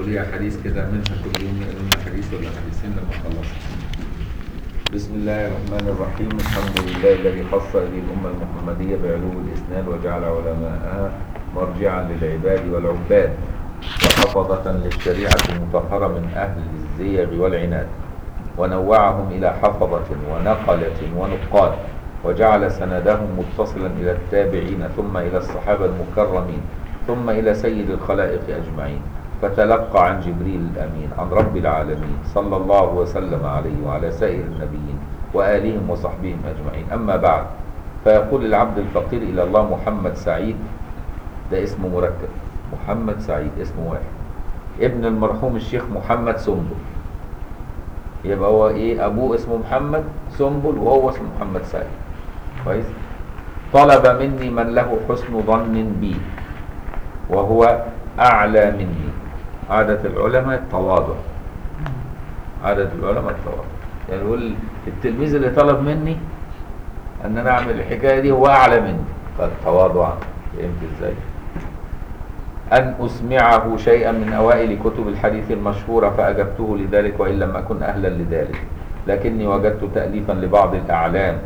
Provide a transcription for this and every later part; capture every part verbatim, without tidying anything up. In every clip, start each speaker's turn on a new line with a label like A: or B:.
A: وليها حديث كده منها كل يوم يقول لنا حديث ولا حديثين لما نخلص. بسم الله الرحمن الرحيم. الحمد لله الذي خص هذه الأمة المحمدية بعلو الإسناد وجعل علماءها مرجعا للعباد والعباد وحفظة للشريعة المطهرة من أهل الزيغ والعناد، ونوعهم إلى حفظة ونقلة ونقاد، وجعل سندهم متصلا إلى التابعين ثم إلى الصحابة المكرمين ثم إلى سيد الخلائق أجمعين، فتلقى عن جبريل الأمين عن رب العالمين صلى الله وسلم عليه وعلى سائر النبيين وآلهم وصحبهم أجمعين. أما بعد، فيقول العبد الفقير إلى الله محمد سعيد، ده اسمه مركب، محمد سعيد اسمه واحد، ابن المرحوم الشيخ محمد سنبل، يبقى هو ايه؟ ابوه اسمه محمد سنبل وهو اسمه محمد سعيد. كويس. طلب مني من له حسن ظن بي وهو اعلى مني. عادة العلماء التواضع، عادة العلماء التواضع، يعني يقول التلميذ اللي طلب مني ان انا اعمل الحكايه دي هو اعلى مني، فالتواضع. فهمت ازاي؟ أن أسمعه شيئا من أوائل كتب الحديث المشهورة، فأجبته لذلك وإن لم أكن أهلا لذلك، لكني وجدت تأليفا لبعض الأعلام.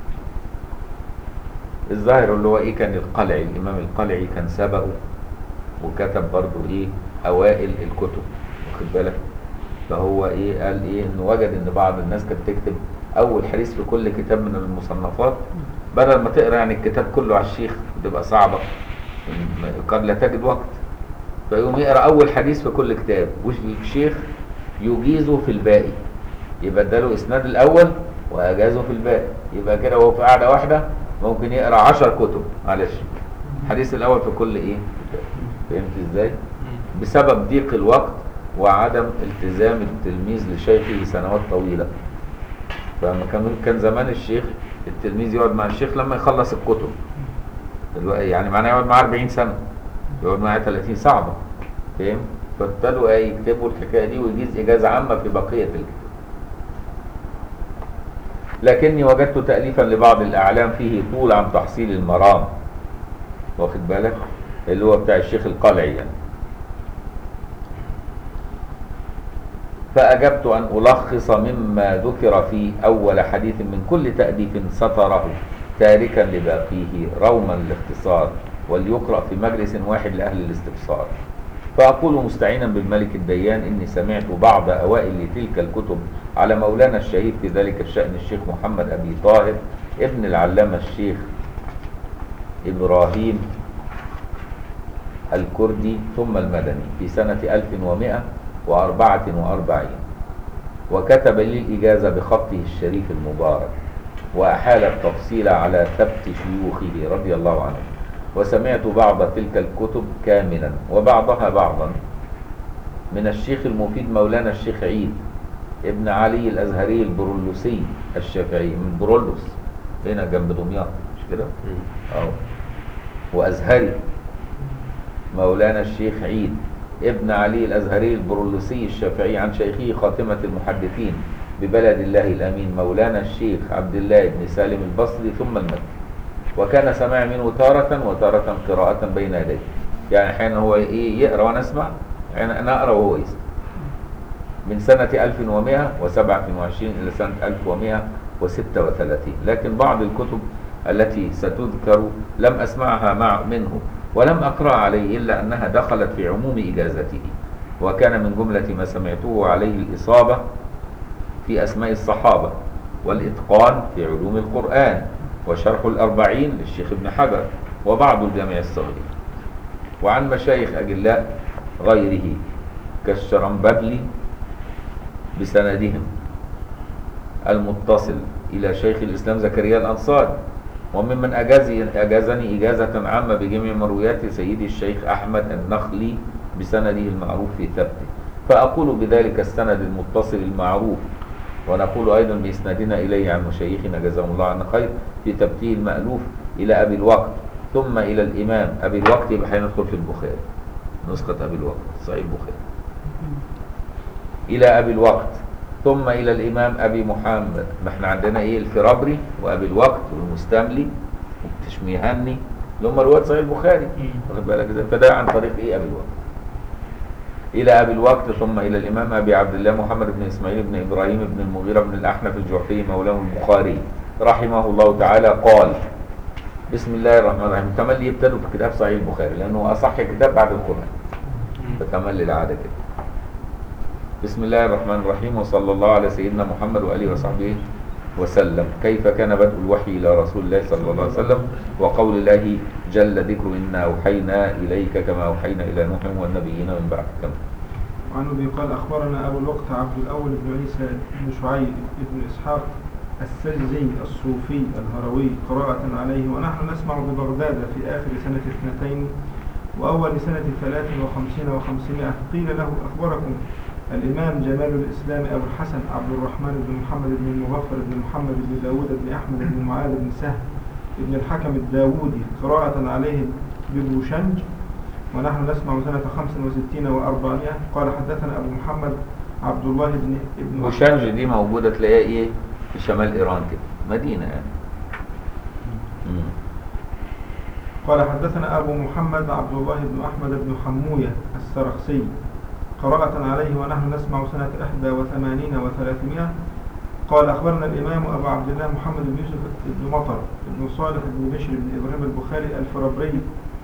A: الظاهر اللي هو إيه؟ كان القلعي، الإمام القلعي كان سبقه وكتب برضو إيه؟ أوائل الكتب، واخد بالك؟ فهو إيه؟ قال إيه؟ إنه وجد إن بعض الناس كانت تكتب أول حديث في كل كتاب من المصنفات، بدل ما تقرأ يعني الكتاب كله على الشيخ بتبقى صعبة، قد لا تجد وقت، فيقوم يقرأ أول حديث في كل كتاب والشيخ يجيزه في الباقي، يبقى اداله إسناد الأول وأجازه في الباقي، يبقى كده وهو في قاعدة واحدة ممكن يقرأ عشر كتب، معلش الحديث الأول في كل إيه كتاب. فهمت إزاي؟ بسبب ضيق الوقت وعدم التزام التلميذ لشيخه سنوات طويلة. فما كان كان زمان الشيخ التلميذ يقعد مع الشيخ لما يخلص الكتب، يعني معناه يقعد معاه أربعين سنة، يقعد معاه ثلاثين، صعبة. فاهم؟ فابتدوا ايه؟ يكتبوا الحكايه دي ويجيز اجازه عامه في بقيه الكتاب. لكني وجدت تاليفا لبعض الاعلام فيه طول عن تحصيل المرام، واخد بالك؟ اللي هو بتاع الشيخ القلعي يعني. فاجبت ان الخص مما ذكر في اول حديث من كل تاليف سطره، تاركا لباقيه روما الاختصار، وليقرأ في مجلس واحد لأهل الاستبصار. فأقول مستعينا بالملك الديان إني سمعت بعض أوائل تلك الكتب على مولانا الشهيد في ذلك الشأن الشيخ محمد أبي طاهر ابن العلامة الشيخ إبراهيم الكردي ثم المدني في سنة ألف ومئة وأربعة وأربعين، وكتب لي الإجازة بخطه الشريف المبارك، وأحال التفصيل على ثبت شيوخه رضي الله عنه. وسمعت بعض تلك الكتب كاملا وبعضها بعضا من الشيخ المفيد مولانا الشيخ عيد ابن علي الأزهري البرولوسي الشافعي من برولوس هنا جنب دمياط، مش كده؟ اه. وأزهري مولانا الشيخ عيد ابن علي الأزهري البرولوسي الشافعي عن شيخه خاتمة المحدثين ببلد الله الأمين مولانا الشيخ عبد الله بن سالم البصري ثم المكي. وكان سماع منه تارة وتارة قراءة بين يديه، يعني أحيانا هو إيه؟ يقرأ وأنا أسمع، يعني أنا أقرأ وهو يسمع. من سنة ألف ومئة وسبعة وعشرين إلى سنة ألف ومئة وستة وثلاثين. لكن بعض الكتب التي ستذكر لم أسمعها مع منه ولم أقرأ عليه، إلا أنها دخلت في عموم إجازته. وكان من جملة ما سمعته عليه الإصابة في أسماء الصحابة، والإتقان في علوم القرآن، وشرح الأربعين للشيخ ابن حجر، وبعض الجامع الصغير. وعن مشايخ أجلاء غيره كالشرنببلي بسندهم المتصل إلى شيخ الإسلام زكريا الأنصاري. وممن أجازني إجازة عامة بجميع مرويات سيدي الشيخ أحمد النخلي بسنده المعروف في ثبته. فأقول بذلك السند المتصل المعروف، ونقول أيضا بإسنادنا إليه عن مشايخنا جزاهم الله عنا خير في تبتيه المألوف إلى أبي الوقت ثم إلى الإمام أبي الوقت. يبقى هندخل في البخاري، نسخة أبي الوقت صحيح البخاري، إلى أبي الوقت ثم إلى الإمام أبي محمد. ما احنا عندنا إيه؟ الفرابري وأبي الوقت والمستملي والتشميهاني اللي هم رواة صحيح البخاري، واخد بالك ازاي؟ فده عن طريق إيه؟ أبي الوقت. إلى أبي الوقت ثم إلى الإمام أبي عبد الله محمد بن إسماعيل بن إبراهيم بن المغيرة بن الأحنف الجعفي مولاه البخاري رحمه الله تعالى قال: بسم الله الرحمن الرحيم. تملي يبتدوا بكتاب صحيح البخاري لأنه أصح كتاب بعد القرآن، فتملي العادة كده. بسم الله الرحمن الرحيم، وصلى الله على سيدنا محمد وآله وصحبه وسلم. كيف كان بدء الوحي إلى رسول الله صلى الله عليه وسلم؟ وقول الله جل ذكره: إنا أوحينا إليك كما أوحينا إلى نوح والنبيين من بعد. كم
B: وعن أبي قال: أخبرنا أبو الوقت عبد الأول بن عيسى بن شعيب بن إسحاق السجزي الصوفي الهروي قراءة عليه ونحن نسمع ببغداد في آخر سنة اثنتين وأول سنة ثلاث وخمسين وخمسمائة. قيل له: أخبركم الإمام جمال الإسلام أبو الحسن عبد الرحمن بن محمد بن المغفر بن محمد بن داود بن أحمد بن معاذ بن سهل بن الحكم الداودي قراءة عليه ببوشنج ونحن نسمع سنة خمس وستين وأربعمائة. قال: حدثنا أبو محمد عبد الله بن ابن
A: بوشنج دي موجودة تلاقيها إيه في شمال إيران كده، مدينة يعني. مم.
B: قال: حدثنا أبو محمد عبد الله بن أحمد بن حموية السرخسي قراءة عليه ونحن نسمع سنة إحدى وثمانين وثلاثمائة. قال: أخبرنا الإمام أبو عبد الله محمد بن يوسف بن مطر بن صالح بن بشر بن إبراهيم البخاري الفرابري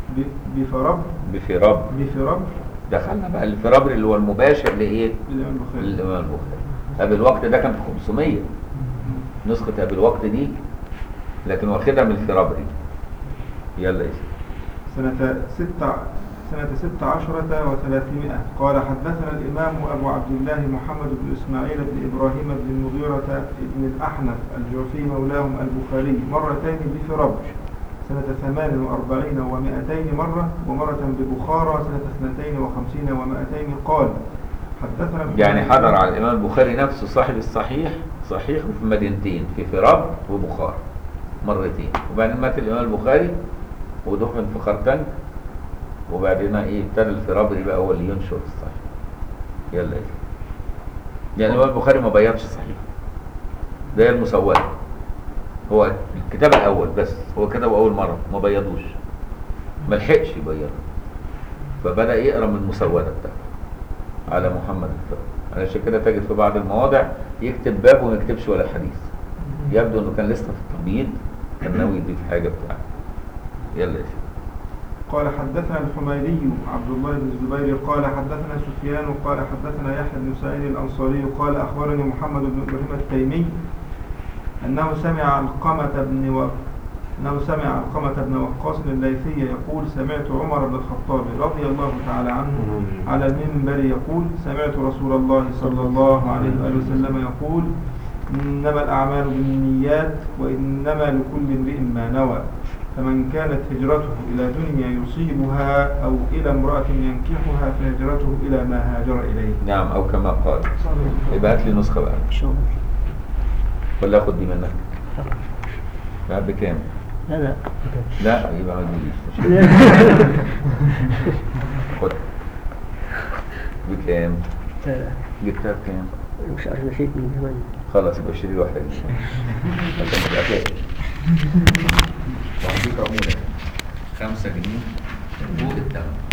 B: بفرب
A: بفراب
B: بفرب
A: دخلنا بقى الفرابري اللي هو المباشر لإيه؟
B: الإمام البخاري.
A: الإمام البخاري. أبي الوقت ده كان في خمسمية نسخة أبي الوقت دي، لكن واخدها من الفرابري. يلا يا
B: سنة ستة سنة ست عشرة وثلاثمائة. قال: حدثنا الإمام أبو عبد الله محمد بن إسماعيل بن إبراهيم بن المغيرة بن الأحنف الجعفي مولاهم البخاري مرتين بفربش سنة ثمان وأربعين ومائتين مرة، ومرة ببخارى سنة اثنتين وخمسين ومائتين. قال: حدثنا
A: يعني حضر على الإمام البخاري نفسه صاحب الصحيح صحيح في مدينتين، في فراب وبخار مرتين، وبعدين مات الإمام البخاري ودفن في خرطنج، وبعدين ايه ابتدى الفرابري بقى هو اللي ينشر الصحيح. يلا ايه يعني الإمام البخاري ما بيضش صحيح، ده المسودة، هو الكتاب الأول بس هو كتبه أول مرة ما بيضوش، ما لحقش يبيضه، فبدأ يقرأ من المسودة بتاعته على محمد الفرابري. علشان كده تجد في بعض المواضع يكتب باب وما يكتبش ولا حديث، يبدو انه كان لسه في التمييز، كان ناوي يضيف حاجة بتاعته. يلا ايه
B: قال: حدثنا الحميدي عبد الله بن الزبير قال: حدثنا سفيان قال: حدثنا يحيى بن سعيد الأنصاري قال: أخبرني محمد بن إبراهيم التيمي أنه سمع علقمة بن و... أنه سمع علقمة بن وقاص الليثي يقول: سمعت عمر بن الخطاب رضي الله تعالى عنه على المنبر يقول: سمعت رسول الله صلى الله عليه وآله وسلم يقول: إنما الأعمال بالنيات وإنما لكل امرئ ما نوى، فمن كانت هجرته إلى دنيا يصيبها أو إلى امرأة ينكحها فهجرته إلى ما هاجر إليه.
A: نعم، أو كما قال. يبقى هات لي نسخة بقى ولا أخد دي منك؟ بقى بكام؟
C: لا لا
A: لا يبقى ما تجيبيش. خد بكام؟ جبتها بكام؟
C: مش عارف، نسيت من زمان.
A: خلاص يبقى اشتري واحدة عشان تبقى فاكر. وهديك عمولة خمسة جنيه فوق الثمن.